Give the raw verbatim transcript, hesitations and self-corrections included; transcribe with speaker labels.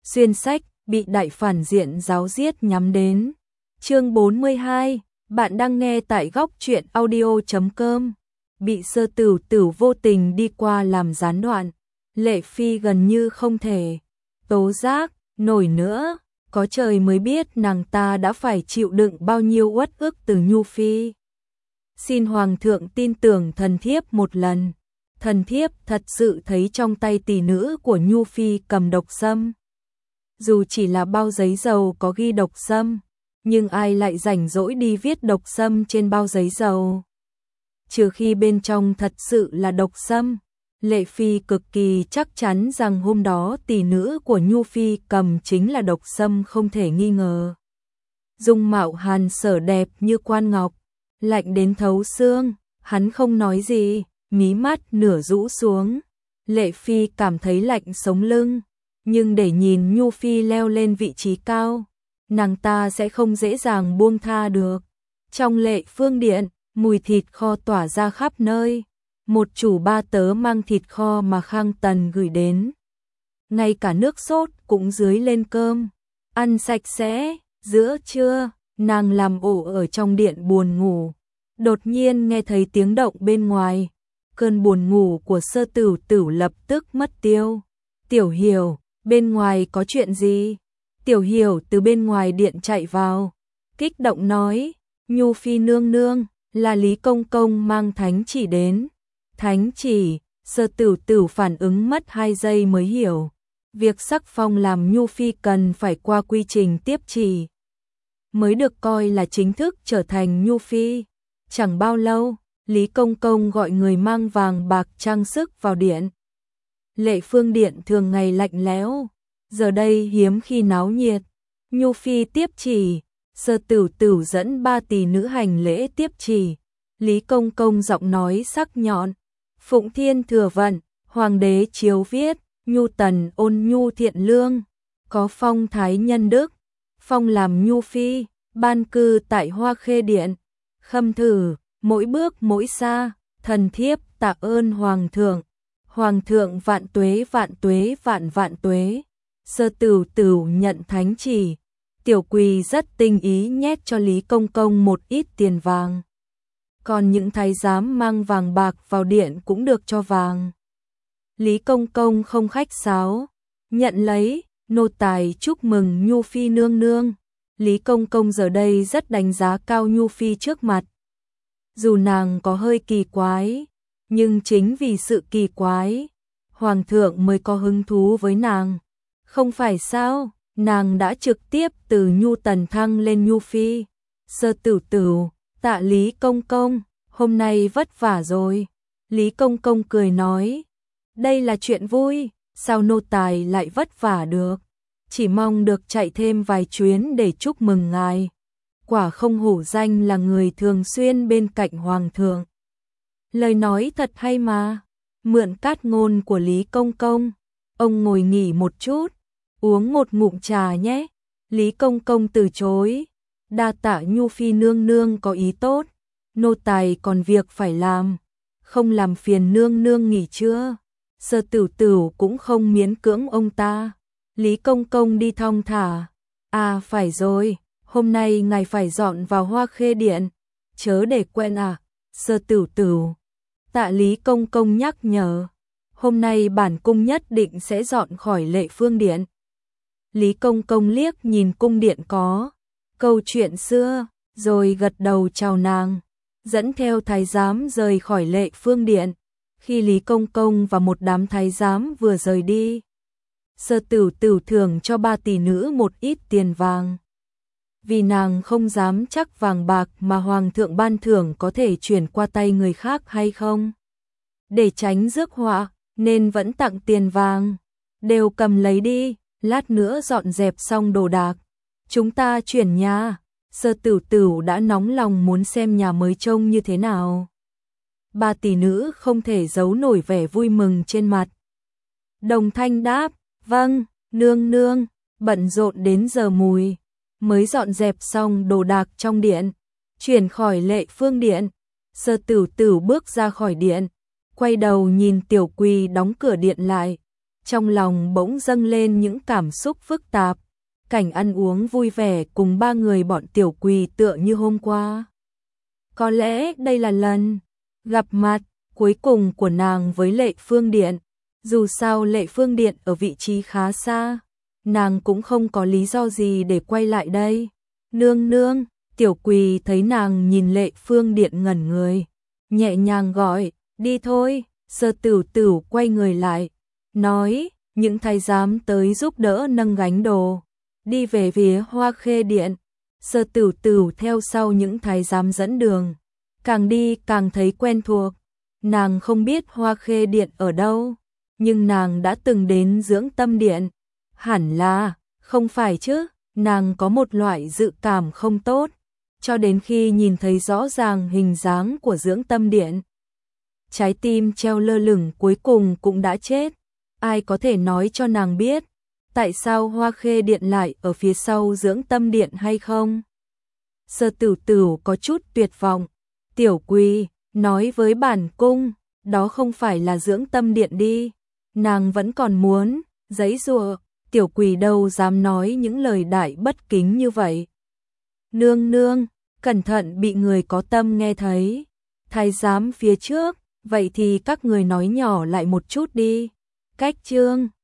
Speaker 1: Xuyên sách, bị đại phản diện giáo giết nhắm đến. Chương bốn mươi hai, bạn đang nghe tại góc truyện audio chấm com. Bị Sơ Tửu Tửu vô tình đi qua làm gián đoạn, Lệ Phi gần như không thể tố giác nổi nữa, có trời mới biết nàng ta đã phải chịu đựng bao nhiêu uất ức từ Nhu Phi. Xin Hoàng thượng tin tưởng thần thiếp một lần, thần thiếp thật sự thấy trong tay tỷ nữ của Nhu Phi cầm độc sâm. Dù chỉ là bao giấy dầu có ghi độc sâm, nhưng ai lại rảnh rỗi đi viết độc sâm trên bao giấy dầu. Trừ khi bên trong thật sự là độc sâm, Lệ Phi cực kỳ chắc chắn rằng hôm đó tỷ nữ của Nhu Phi cầm chính là độc sâm không thể nghi ngờ. Dung mạo Hàn Sở đẹp như quan ngọc, lạnh đến thấu xương, hắn không nói gì, mí mắt nửa rũ xuống. Lệ Phi cảm thấy lạnh sống lưng, nhưng để nhìn Nhu Phi leo lên vị trí cao, nàng ta sẽ không dễ dàng buông tha được. Trong Lệ Phương Điện, mùi thịt kho tỏa ra khắp nơi. Một chủ ba tớ mang thịt kho mà Khang Tần gửi đến. Ngay cả nước sốt cũng dưới lên cơm. Ăn sạch sẽ, giữa trưa, nàng làm ổ ở trong điện buồn ngủ. Đột nhiên nghe thấy tiếng động bên ngoài. Cơn buồn ngủ của Sơ Tửu Tửu lập tức mất tiêu. Tiểu Hiểu, bên ngoài có chuyện gì? Tiểu Hiểu từ bên ngoài điện chạy vào, kích động nói, Nhu Phi nương nương, là Lý Công Công mang thánh chỉ đến. Thánh chỉ, Sơ Tửu Tửu phản ứng mất hai giây mới hiểu. Việc sắc phong làm Nhu Phi cần phải qua quy trình tiếp chỉ, mới được coi là chính thức trở thành Nhu Phi. Chẳng bao lâu, Lý Công Công gọi người mang vàng bạc trang sức vào điện. Lệ Phương Điện thường ngày lạnh lẽo, giờ đây hiếm khi náo nhiệt. Nhu Phi tiếp chỉ, Sơ Tửu Tửu dẫn ba tỷ nữ hành lễ tiếp chỉ. Lý Công Công giọng nói sắc nhọn, Phụng Thiên thừa vận, Hoàng đế chiếu viết, Nhu Tần ôn nhu thiện lương, có phong thái nhân đức, phong làm Nhu Phi, ban cư tại Hoa Khê Điện. Khâm thử, mỗi bước mỗi xa, thần thiếp tạ ơn Hoàng thượng. Hoàng thượng vạn tuế vạn tuế vạn vạn tuế. Sơ Tửu Tửu nhận thánh chỉ, tiểu quỳ rất tinh ý nhét cho Lý Công Công một ít tiền vàng. Còn những thái giám mang vàng bạc vào điện cũng được cho vàng. Lý Công Công không khách sáo, nhận lấy, nô tài chúc mừng Nhu Phi nương nương. Lý Công Công giờ đây rất đánh giá cao Nhu Phi trước mặt. Dù nàng có hơi kỳ quái, nhưng chính vì sự kỳ quái, Hoàng thượng mới có hứng thú với nàng. Không phải sao, nàng đã trực tiếp từ Nhu Tần thăng lên Nhu Phi. Sơ Tửu Tửu, tạ Lý Công Công, hôm nay vất vả rồi. Lý Công Công cười nói, đây là chuyện vui, sao nô tài lại vất vả được. Chỉ mong được chạy thêm vài chuyến để chúc mừng ngài. Quả không hổ danh là người thường xuyên bên cạnh Hoàng thượng. Lời nói thật hay mà. Mượn cát ngôn của Lý Công Công, ông ngồi nghỉ một chút, uống một ngụm trà nhé. Lý Công Công từ chối, đa tạ Nhu Phi nương nương có ý tốt, nô tài còn việc phải làm, không làm phiền nương nương nghỉ trưa. Sơ Tửu Tửu cũng không miễn cưỡng ông ta. Lý Công Công đi thong thả, à phải rồi, hôm nay ngài phải dọn vào Hoa Khê Điện, chớ để quen à. Sơ Tửu Tửu, tạ Lý Công Công nhắc nhở, hôm nay bản cung nhất định sẽ dọn khỏi Lệ Phương Điện. Lý Công Công liếc nhìn cung điện có câu chuyện xưa, rồi gật đầu chào nàng, dẫn theo thái giám rời khỏi Lệ Phương Điện. Khi Lý Công Công và một đám thái giám vừa rời đi, Sơ Tửu Tửu thưởng cho ba tỷ nữ một ít tiền vàng. Vì nàng không dám chắc vàng bạc mà Hoàng thượng ban thưởng có thể chuyển qua tay người khác hay không. Để tránh rước họa, nên vẫn tặng tiền vàng. Đều cầm lấy đi, lát nữa dọn dẹp xong đồ đạc, chúng ta chuyển nhà. Sơ Tửu Tửu đã nóng lòng muốn xem nhà mới trông như thế nào. Ba tỷ nữ không thể giấu nổi vẻ vui mừng trên mặt. Đồng thanh đáp, vâng, nương nương, bận rộn đến giờ mùi, mới dọn dẹp xong đồ đạc trong điện, chuyển khỏi Lệ Phương Điện. Sơ Tửu Tửu bước ra khỏi điện, quay đầu nhìn tiểu quỳ đóng cửa điện lại. trong lòng bỗng dâng lên những cảm xúc phức tạp. Cảnh ăn uống vui vẻ cùng ba người bọn Tiểu Quỳ tựa như hôm qua. Có lẽ đây là lần gặp mặt cuối cùng của nàng với Lệ Phương Điện. Dù sao Lệ Phương Điện ở vị trí khá xa, nàng cũng không có lý do gì để quay lại đây. Nương nương, Tiểu Quỳ thấy nàng nhìn Lệ Phương Điện ngẩn người, nhẹ nhàng gọi, đi thôi. Sơ Tửu Tửu quay người lại, nói, những thái giám tới giúp đỡ nâng gánh đồ, đi về phía Hoa Khê Điện. Sơ Tửu Tửu theo sau những thái giám dẫn đường, càng đi càng thấy quen thuộc. Nàng không biết Hoa Khê Điện ở đâu, nhưng nàng đã từng đến Dưỡng Tâm Điện. Hẳn là, không phải chứ, nàng có một loại dự cảm không tốt, cho đến khi nhìn thấy rõ ràng hình dáng của Dưỡng Tâm Điện. Trái tim treo lơ lửng cuối cùng cũng đã chết. Ai có thể nói cho nàng biết, tại sao Hoa Khê Điện lại ở phía sau Dưỡng Tâm Điện hay không? Sơ Tửu Tửu có chút tuyệt vọng. Tiểu Quỳ, nói với bản cung, đó không phải là Dưỡng Tâm Điện đi. Nàng vẫn còn muốn giãy giụa. Tiểu Quỳ đâu dám nói những lời đại bất kính như vậy. Nương nương, cẩn thận bị người có tâm nghe thấy. Thái giám phía trước, vậy thì các người nói nhỏ lại một chút đi. Cách chương